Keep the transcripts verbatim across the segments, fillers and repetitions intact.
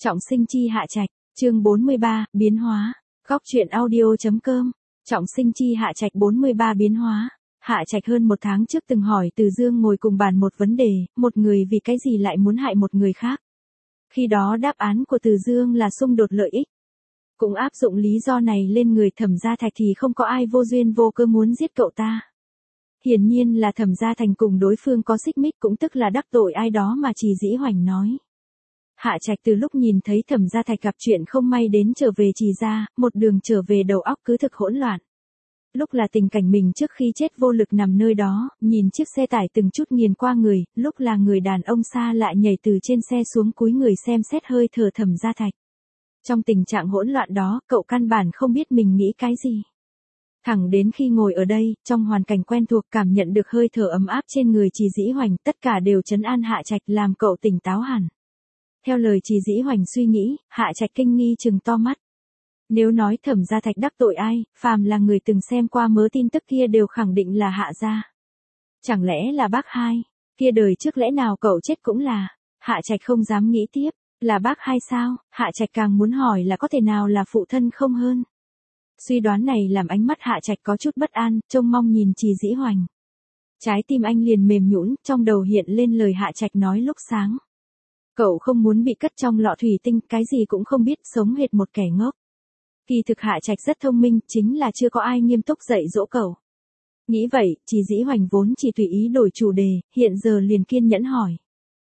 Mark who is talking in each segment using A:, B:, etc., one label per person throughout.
A: Trọng sinh chi Hạ Trạch, chương bốn mươi ba, biến hóa. Góc truyện audio.com. Trọng sinh chi Hạ Trạch bốn mươi ba biến hóa. Hạ Trạch hơn một tháng trước từng hỏi Từ Dương ngồi cùng bàn một vấn đề, một người vì cái gì lại muốn hại một người khác. Khi đó đáp án của Từ Dương là xung đột lợi ích. Cũng áp dụng lý do này lên người Thẩm Gia Thạch thì không có ai vô duyên vô cớ muốn giết cậu ta. Hiển nhiên là Thẩm Gia Thành cùng đối phương có xích mích, cũng tức là đắc tội ai đó mà Trì Dĩ Hoành nói. Hạ Trạch từ lúc nhìn thấy Thẩm Gia Thạch gặp chuyện không may đến trở về Trì gia, một đường trở về đầu óc cứ thực hỗn loạn. Lúc là tình cảnh mình trước khi chết vô lực nằm nơi đó, nhìn chiếc xe tải từng chút nghiền qua người, lúc là người đàn ông xa lạ nhảy từ trên xe xuống cúi người xem xét hơi thở Thẩm Gia Thạch. Trong tình trạng hỗn loạn đó, cậu căn bản không biết mình nghĩ cái gì. Thẳng đến khi ngồi ở đây, trong hoàn cảnh quen thuộc, cảm nhận được hơi thở ấm áp trên người Trì Dĩ Hoành, tất cả đều trấn an Hạ Trạch, làm cậu tỉnh táo hẳn. Theo lời Trì Dĩ Hoành suy nghĩ, Hạ Trạch kinh nghi trừng to mắt. Nếu nói Thẩm Gia Thạch đắc tội ai, phàm là người từng xem qua mớ tin tức kia đều khẳng định là Hạ gia. Chẳng lẽ là bác hai? Kia đời trước lẽ nào cậu chết cũng là? Hạ Trạch không dám nghĩ tiếp, là bác hai sao? Hạ Trạch càng muốn hỏi là có thể nào là phụ thân không hơn. Suy đoán này làm ánh mắt Hạ Trạch có chút bất an, trông mong nhìn Trì Dĩ Hoành. Trái tim anh liền mềm nhũn, trong đầu hiện lên lời Hạ Trạch nói lúc sáng. Cậu không muốn bị cất trong lọ thủy tinh, cái gì cũng không biết, sống hệt một kẻ ngốc. Kỳ thực Hạ Trạch rất thông minh, chính là chưa có ai nghiêm túc dạy dỗ cậu. Nghĩ vậy, Trì Dĩ Hoành vốn chỉ tùy ý đổi chủ đề, hiện giờ liền kiên nhẫn hỏi.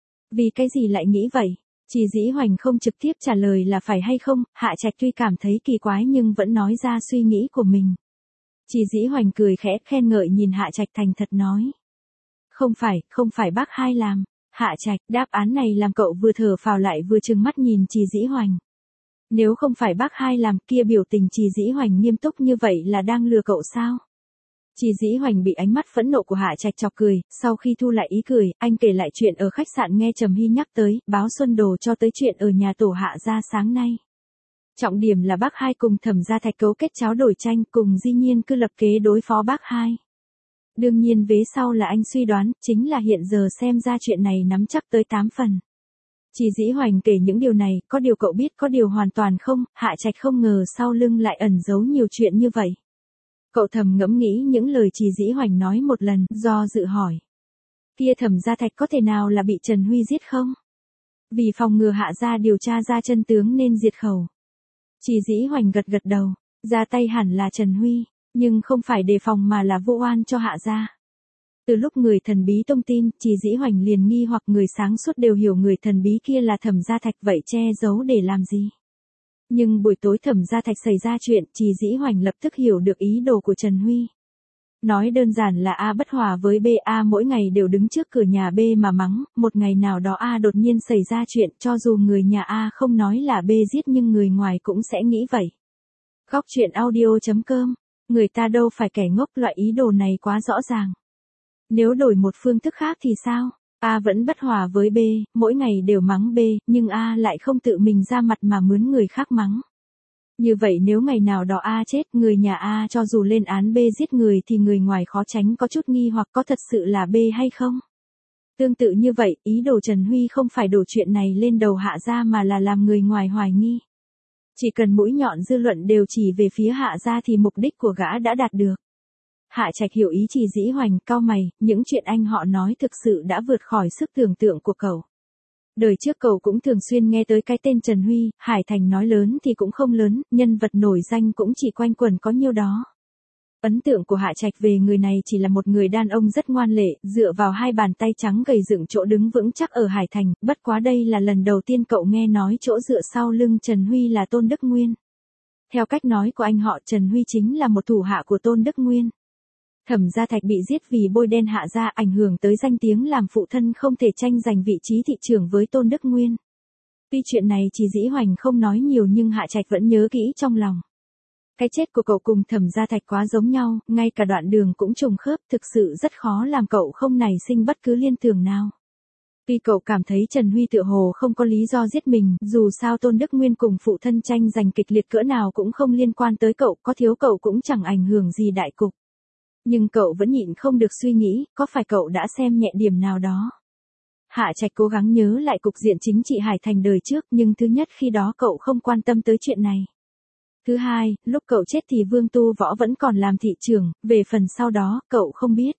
A: Vì cái gì lại nghĩ vậy? Trì Dĩ Hoành không trực tiếp trả lời là phải hay không, Hạ Trạch tuy cảm thấy kỳ quái nhưng vẫn nói ra suy nghĩ của mình. Trì Dĩ Hoành cười khẽ khen ngợi nhìn Hạ Trạch thành thật nói. Không phải, không phải bác hai làm. Hạ Trạch, đáp án này làm cậu vừa thở phào lại vừa trừng mắt nhìn Trì Dĩ Hoành. Nếu không phải bác hai làm, kia biểu tình Trì Dĩ Hoành nghiêm túc như vậy là đang lừa cậu sao? Trì Dĩ Hoành bị ánh mắt phẫn nộ của Hạ Trạch chọc cười, sau khi thu lại ý cười, anh kể lại chuyện ở khách sạn nghe Trầm Hy nhắc tới, báo Xuân Đồ cho tới chuyện ở nhà tổ Hạ gia sáng nay. Trọng điểm là bác hai cùng Thẩm Gia Thạch cấu kết cháo đổi tranh, cùng Di Nhiên cứ lập kế đối phó bác hai. Đương nhiên vế sau là anh suy đoán, chính là hiện giờ xem ra chuyện này nắm chắc tới tám phần. Trì Dĩ Hoành kể những điều này, có điều cậu biết, có điều hoàn toàn không, Hạ Trạch không ngờ sau lưng lại ẩn giấu nhiều chuyện như vậy. Cậu thầm ngẫm nghĩ những lời Trì Dĩ Hoành nói một lần, do dự hỏi. Kia Thẩm Gia Thạch có thể nào là bị Trần Huy giết không? Vì phòng ngừa Hạ gia điều tra ra chân tướng nên diệt khẩu. Trì Dĩ Hoành gật gật đầu, ra tay hẳn là Trần Huy, nhưng không phải đề phòng mà là vu oan cho Hạ gia. Từ lúc người thần bí tung tin, Trì Dĩ Hoành liền nghi hoặc người sáng suốt đều hiểu người thần bí kia là Thẩm Gia Thạch, vậy che giấu để làm gì? Nhưng buổi tối Thẩm Gia Thạch xảy ra chuyện, Trì Dĩ Hoành lập tức hiểu được ý đồ của Trần Huy. Nói đơn giản là A bất hòa với B, A mỗi ngày đều đứng trước cửa nhà B mà mắng, một ngày nào đó A đột nhiên xảy ra chuyện, cho dù người nhà A không nói là B giết nhưng người ngoài cũng sẽ nghĩ vậy. Góc truyện audio.com, người ta đâu phải kẻ ngốc, loại ý đồ này quá rõ ràng. Nếu đổi một phương thức khác thì sao? A vẫn bất hòa với B, mỗi ngày đều mắng B, nhưng A lại không tự mình ra mặt mà mướn người khác mắng. Như vậy nếu ngày nào đó A chết, người nhà A cho dù lên án B giết người thì người ngoài khó tránh có chút nghi hoặc có thật sự là B hay không? Tương tự như vậy, ý đồ Trần Huy không phải đổ chuyện này lên đầu Hạ gia mà là làm người ngoài hoài nghi. Chỉ cần mũi nhọn dư luận đều chỉ về phía Hạ gia thì mục đích của gã đã đạt được. Hạ Trạch hiểu ý Trì Dĩ Hoành, cau mày, những chuyện anh họ nói thực sự đã vượt khỏi sức tưởng tượng của cậu. Đời trước cậu cũng thường xuyên nghe tới cái tên Trần Huy, Hải Thành nói lớn thì cũng không lớn, nhân vật nổi danh cũng chỉ quanh quẩn có nhiêu đó. Ấn tượng của Hạ Trạch về người này chỉ là một người đàn ông rất ngoan lệ, dựa vào hai bàn tay trắng gầy dựng chỗ đứng vững chắc ở Hải Thành, bất quá đây là lần đầu tiên cậu nghe nói chỗ dựa sau lưng Trần Huy là Tôn Đức Nguyên. Theo cách nói của anh họ, Trần Huy chính là một thủ hạ của Tôn Đức Nguyên. Thẩm Gia Thạch bị giết vì bôi đen Hạ gia, ảnh hưởng tới danh tiếng làm phụ thân không thể tranh giành vị trí thị trưởng với Tôn Đức Nguyên. Tuy chuyện này Trì Dĩ Hoành không nói nhiều nhưng Hạ Trạch vẫn nhớ kỹ trong lòng. Cái chết của cậu cùng Thẩm Gia Thạch quá giống nhau, ngay cả đoạn đường cũng trùng khớp, thực sự rất khó làm cậu không nảy sinh bất cứ liên tưởng nào. Tuy cậu cảm thấy Trần Huy tựa hồ không có lý do giết mình, dù sao Tôn Đức Nguyên cùng phụ thân tranh giành kịch liệt cỡ nào cũng không liên quan tới cậu, có thiếu cậu cũng chẳng ảnh hưởng gì đại cục. Nhưng cậu vẫn nhịn không được suy nghĩ, có phải cậu đã xem nhẹ điểm nào đó? Hạ Trạch cố gắng nhớ lại cục diện chính trị Hải Thành đời trước, nhưng thứ nhất khi đó cậu không quan tâm tới chuyện này. Thứ hai, lúc cậu chết thì Vương Tu Võ vẫn còn làm thị trưởng, về phần sau đó, cậu không biết.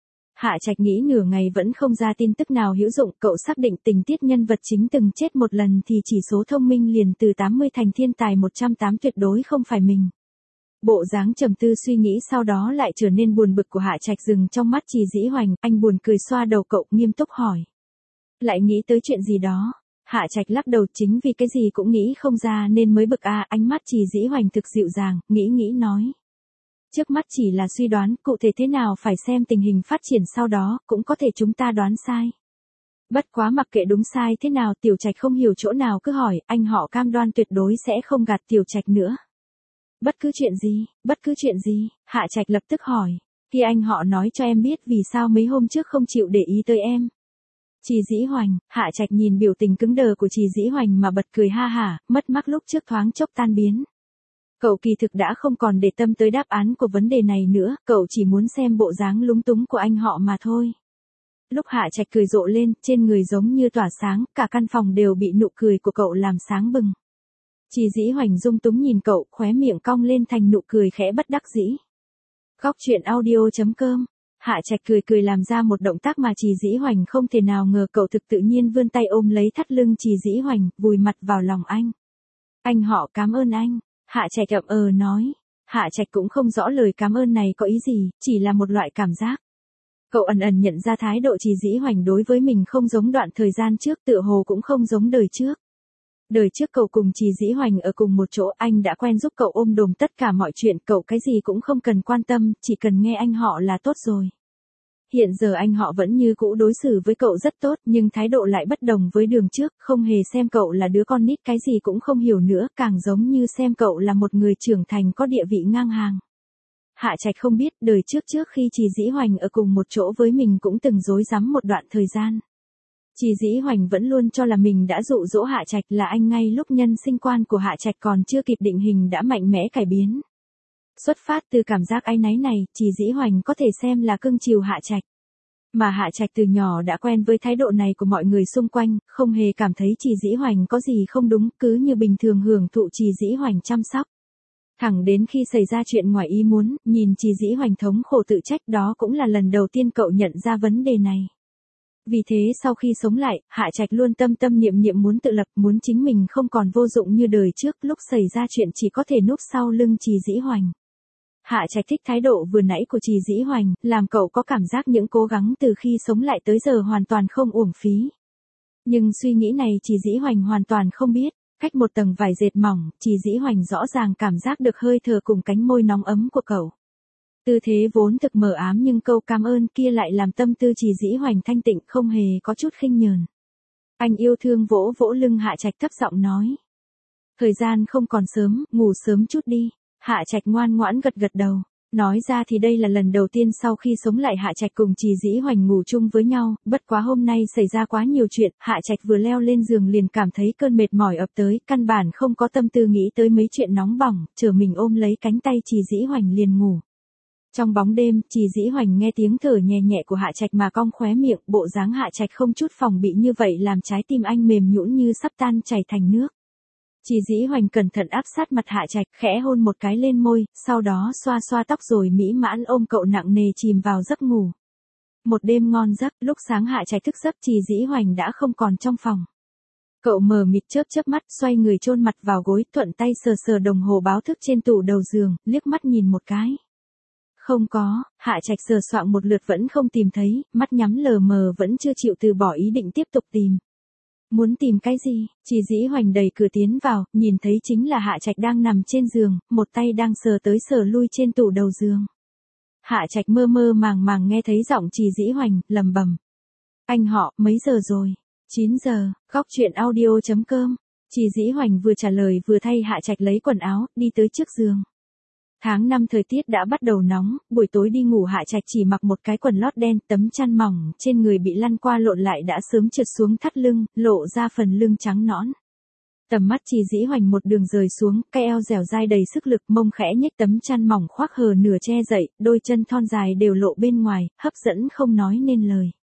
A: Hạ Trạch nghĩ nửa ngày vẫn không ra tin tức nào hữu dụng, cậu xác định tình tiết nhân vật chính từng chết một lần thì chỉ số thông minh liền từ tám mươi thành thiên tài một trăm tám tuyệt đối không phải mình. Bộ dáng trầm tư suy nghĩ sau đó lại trở nên buồn bực của Hạ Trạch dừng trong mắt Trì Dĩ Hoành, anh buồn cười xoa đầu cậu, nghiêm túc hỏi. Lại nghĩ tới chuyện gì đó? Hạ Trạch lắc đầu, chính vì cái gì cũng nghĩ không ra nên mới bực à, ánh mắt Trì Dĩ Hoành thực dịu dàng, nghĩ nghĩ nói. Trước mắt chỉ là suy đoán, cụ thể thế nào phải xem tình hình phát triển sau đó, cũng có thể chúng ta đoán sai. Bất quá mặc kệ đúng sai thế nào, Tiểu Trạch không hiểu chỗ nào cứ hỏi, anh họ cam đoan tuyệt đối sẽ không gạt Tiểu Trạch nữa. Bất cứ chuyện gì, bất cứ chuyện gì, Hạ Trạch lập tức hỏi. Khi anh họ nói cho em biết vì sao mấy hôm trước không chịu để ý tới em. Trì Dĩ Hoành, Hạ Trạch nhìn biểu tình cứng đờ của Trì Dĩ Hoành mà bật cười ha hả, mất mát lúc trước thoáng chốc tan biến. Cậu kỳ thực đã không còn để tâm tới đáp án của vấn đề này nữa, cậu chỉ muốn xem bộ dáng lúng túng của anh họ mà thôi. Lúc Hạ Trạch cười rộ lên, trên người giống như tỏa sáng, cả căn phòng đều bị nụ cười của cậu làm sáng bừng. Trì Dĩ Hoành dung túng nhìn cậu, khóe miệng cong lên thành nụ cười khẽ bất đắc dĩ. Góc truyện audio chấm com. Hạ Trạch cười cười làm ra một động tác mà Trì Dĩ Hoành không thể nào ngờ, cậu thực tự nhiên vươn tay ôm lấy thắt lưng Trì Dĩ Hoành, vùi mặt vào lòng anh. Anh họ cảm ơn anh. Hạ Trạch ậm ờ nói. Hạ Trạch cũng không rõ lời cảm ơn này có ý gì, chỉ là một loại cảm giác. Cậu ẩn ẩn nhận ra thái độ Trì Dĩ Hoành đối với mình không giống đoạn thời gian trước, tựa hồ cũng không giống đời trước. Đời trước cậu cùng Trì Dĩ Hoành ở cùng một chỗ, anh đã quen giúp cậu ôm đồm tất cả mọi chuyện, cậu cái gì cũng không cần quan tâm, chỉ cần nghe anh họ là tốt rồi. Hiện giờ anh họ vẫn như cũ đối xử với cậu rất tốt, nhưng thái độ lại bất đồng với đường trước, không hề xem cậu là đứa con nít cái gì cũng không hiểu nữa, càng giống như xem cậu là một người trưởng thành có địa vị ngang hàng. Hạ Trạch không biết, đời trước trước khi Trì Dĩ Hoành ở cùng một chỗ với mình cũng từng rối rắm một đoạn thời gian. Trì Dĩ Hoành vẫn luôn cho là mình đã dụ dỗ Hạ Trạch, là anh ngay lúc nhân sinh quan của Hạ Trạch còn chưa kịp định hình đã mạnh mẽ cải biến. Xuất phát từ cảm giác áy náy này, Trì Dĩ Hoành có thể xem là cưng chiều Hạ Trạch. Mà Hạ Trạch từ nhỏ đã quen với thái độ này của mọi người xung quanh, không hề cảm thấy Trì Dĩ Hoành có gì không đúng, cứ như bình thường hưởng thụ Trì Dĩ Hoành chăm sóc. Thẳng đến khi xảy ra chuyện ngoài ý muốn, nhìn Trì Dĩ Hoành thống khổ tự trách, đó cũng là lần đầu tiên cậu nhận ra vấn đề này. Vì thế sau khi sống lại, Hạ Trạch luôn tâm tâm niệm niệm muốn tự lập, muốn chính mình không còn vô dụng như đời trước, lúc xảy ra chuyện chỉ có thể núp sau lưng Trì Dĩ Hoành. Hạ Trạch thích thái độ vừa nãy của Trì Dĩ Hoành, làm cậu có cảm giác những cố gắng từ khi sống lại tới giờ hoàn toàn không uổng phí. Nhưng suy nghĩ này Trì Dĩ Hoành hoàn toàn không biết, cách một tầng vải dệt mỏng, Trì Dĩ Hoành rõ ràng cảm giác được hơi thở cùng cánh môi nóng ấm của cậu. Tư thế vốn thực mờ ám nhưng câu cảm ơn kia lại làm tâm tư Trì Dĩ Hoành thanh tịnh, không hề có chút khinh nhờn. Anh yêu thương vỗ vỗ lưng Hạ Trạch thấp giọng nói. Thời gian không còn sớm, ngủ sớm chút đi. Hạ Trạch ngoan ngoãn gật gật đầu. Nói ra thì đây là lần đầu tiên sau khi sống lại Hạ Trạch cùng Trì Dĩ Hoành ngủ chung với nhau, bất quá hôm nay xảy ra quá nhiều chuyện, Hạ Trạch vừa leo lên giường liền cảm thấy cơn mệt mỏi ập tới, căn bản không có tâm tư nghĩ tới mấy chuyện nóng bỏng, chờ mình ôm lấy cánh tay Trì Dĩ Hoành liền ngủ. Trong bóng đêm, Trì Dĩ Hoành nghe tiếng thở nhẹ nhẹ của Hạ Trạch mà cong khóe miệng, bộ dáng Hạ Trạch không chút phòng bị như vậy làm trái tim anh mềm nhũn như sắp tan chảy thành nước. Trì Dĩ Hoành cẩn thận áp sát mặt Hạ Trạch, khẽ hôn một cái lên môi, sau đó xoa xoa tóc rồi mỹ mãn ôm cậu nặng nề chìm vào giấc ngủ. Một đêm ngon giấc, lúc sáng Hạ Trạch thức giấc Trì Dĩ Hoành đã không còn trong phòng. Cậu mờ mịt chớp chớp mắt, xoay người chôn mặt vào gối, thuận tay sờ sờ đồng hồ báo thức trên tủ đầu giường, liếc mắt nhìn một cái. Không có, Hạ Trạch sờ soạng một lượt vẫn không tìm thấy, mắt nhắm lờ mờ vẫn chưa chịu từ bỏ ý định tiếp tục tìm. Muốn tìm cái gì? Trì Dĩ Hoành đẩy cửa tiến vào, nhìn thấy chính là Hạ Trạch đang nằm trên giường, một tay đang sờ tới sờ lui trên tủ đầu giường. Hạ Trạch mơ mơ màng màng nghe thấy giọng Trì Dĩ Hoành, lầm bầm. Anh họ, mấy giờ rồi? chín giờ, góc truyện audio chấm com. Trì Dĩ Hoành vừa trả lời vừa thay Hạ Trạch lấy quần áo, đi tới trước giường. Tháng năm thời tiết đã bắt đầu nóng, buổi tối đi ngủ Hạ Trạch chỉ mặc một cái quần lót đen, tấm chăn mỏng, trên người bị lăn qua lộn lại đã sớm trượt xuống thắt lưng, lộ ra phần lưng trắng nõn. Tầm mắt Trì Dĩ Hoành một đường rời xuống, cái eo dẻo dai đầy sức lực, mông khẽ nhếch tấm chăn mỏng khoác hờ nửa che dậy, đôi chân thon dài đều lộ bên ngoài, hấp dẫn không nói nên lời.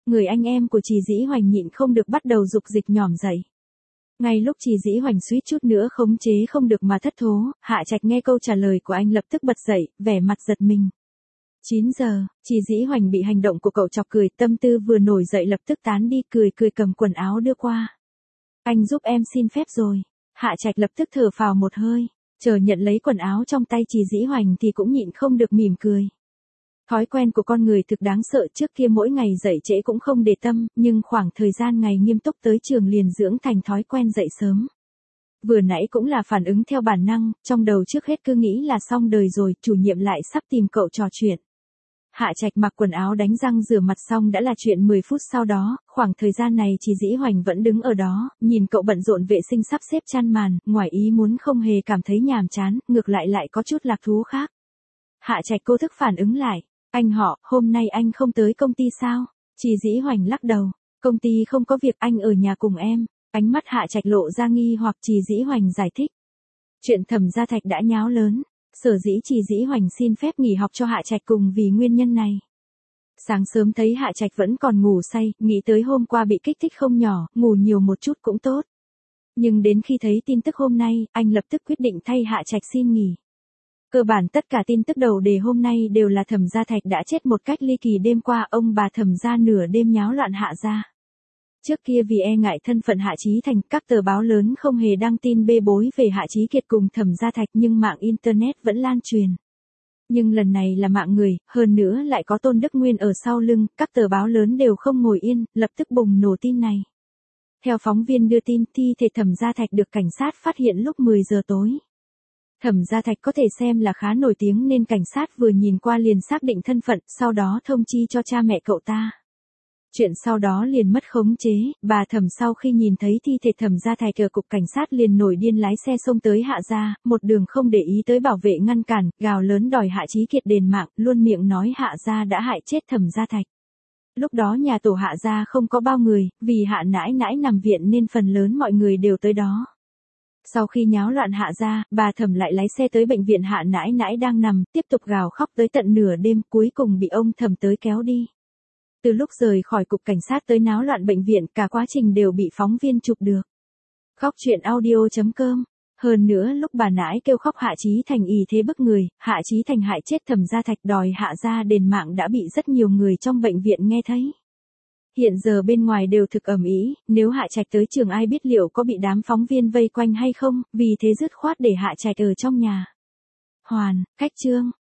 A: Người anh em của chị Dĩ Hoành nhịn không được bắt đầu dục dịch nhỏm dậy. Ngay lúc chị Dĩ Hoành suýt chút nữa khống chế không được mà thất thố, Hạ Trạch nghe câu trả lời của anh lập tức bật dậy, vẻ mặt giật mình. chín giờ, chị Dĩ Hoành bị hành động của cậu chọc cười, tâm tư vừa nổi dậy lập tức tán đi, cười cười cầm quần áo đưa qua. Anh giúp em xin phép rồi. Hạ Trạch lập tức thở phào một hơi, chờ nhận lấy quần áo trong tay chị Dĩ Hoành thì cũng nhịn không được mỉm cười. Thói quen của con người thực đáng sợ, trước kia mỗi ngày dậy trễ cũng không để tâm, nhưng khoảng thời gian ngày nghiêm túc tới trường liền dưỡng thành thói quen dậy sớm. Vừa nãy cũng là phản ứng theo bản năng, trong đầu trước hết cứ nghĩ là xong đời rồi, chủ nhiệm lại sắp tìm cậu trò chuyện. Hạ Trạch mặc quần áo đánh răng rửa mặt xong đã là chuyện mười phút sau đó, khoảng thời gian này chị Dĩ Hoành vẫn đứng ở đó, nhìn cậu bận rộn vệ sinh sắp xếp chăn màn, ngoài ý muốn không hề cảm thấy nhàm chán, ngược lại lại có chút lạc thú khác. Hạ Trạch cô thức phản ứng lại, anh họ, hôm nay anh không tới công ty sao? Chị Dĩ Hoành lắc đầu, công ty không có việc, anh ở nhà cùng em. Ánh mắt Hạ Trạch lộ ra nghi hoặc, chị Dĩ Hoành giải thích. Chuyện Thẩm Gia Thạch đã nháo lớn. Sở dĩ chị Dĩ Hoành xin phép nghỉ học cho Hạ Trạch cùng vì nguyên nhân này. Sáng sớm thấy Hạ Trạch vẫn còn ngủ say, nghĩ tới hôm qua bị kích thích không nhỏ, ngủ nhiều một chút cũng tốt. Nhưng đến khi thấy tin tức hôm nay, anh lập tức quyết định thay Hạ Trạch xin nghỉ. Cơ bản tất cả tin tức đầu đề hôm nay đều là Thẩm Gia Thạch đã chết một cách ly kỳ, đêm qua ông bà Thẩm gia nửa đêm nháo loạn Hạ gia. Trước kia vì e ngại thân phận Hạ Chí Thành, các tờ báo lớn không hề đăng tin bê bối về Hạ Chí Kiệt cùng Thẩm Gia Thạch, nhưng mạng Internet vẫn lan truyền. Nhưng lần này là mạng người, hơn nữa lại có Tôn Đức Nguyên ở sau lưng, các tờ báo lớn đều không ngồi yên, lập tức bùng nổ tin này. Theo phóng viên đưa tin, thi thể Thẩm Gia Thạch được cảnh sát phát hiện lúc mười giờ tối. Thẩm Gia Thạch có thể xem là khá nổi tiếng nên cảnh sát vừa nhìn qua liền xác định thân phận, sau đó thông chi cho cha mẹ cậu ta. Chuyện sau đó liền mất khống chế, bà Thẩm sau khi nhìn thấy thi thể Thẩm Gia Thạch ở cục cảnh sát liền nổi điên lái xe xông tới Hạ gia, một đường không để ý tới bảo vệ ngăn cản, gào lớn đòi Hạ Chí Kiệt đền mạng, luôn miệng nói Hạ gia đã hại chết Thẩm Gia Thạch. Lúc đó nhà tổ Hạ gia không có bao người, vì Hạ nãi nãi nằm viện nên phần lớn mọi người đều tới đó. Sau khi nháo loạn Hạ gia, bà Thẩm lại lái xe tới bệnh viện Hạ nãi nãi đang nằm, tiếp tục gào khóc tới tận nửa đêm, cuối cùng bị ông Thẩm tới kéo đi. Từ lúc rời khỏi cục cảnh sát tới náo loạn bệnh viện, cả quá trình đều bị phóng viên chụp được. Khóc chuyện audio chấm com. Hơn nữa lúc bà nãi kêu khóc Hạ Chí Thành ì thế bức người, Hạ Chí Thành hại chết Thẩm Gia Thạch đòi Hạ gia đền mạng đã bị rất nhiều người trong bệnh viện nghe thấy. Hiện giờ bên ngoài đều thực ầm ĩ, nếu Hạ Trạch tới trường ai biết liệu có bị đám phóng viên vây quanh hay không, vì thế dứt khoát để Hạ Trạch ở trong nhà. Hoàn, cách chương.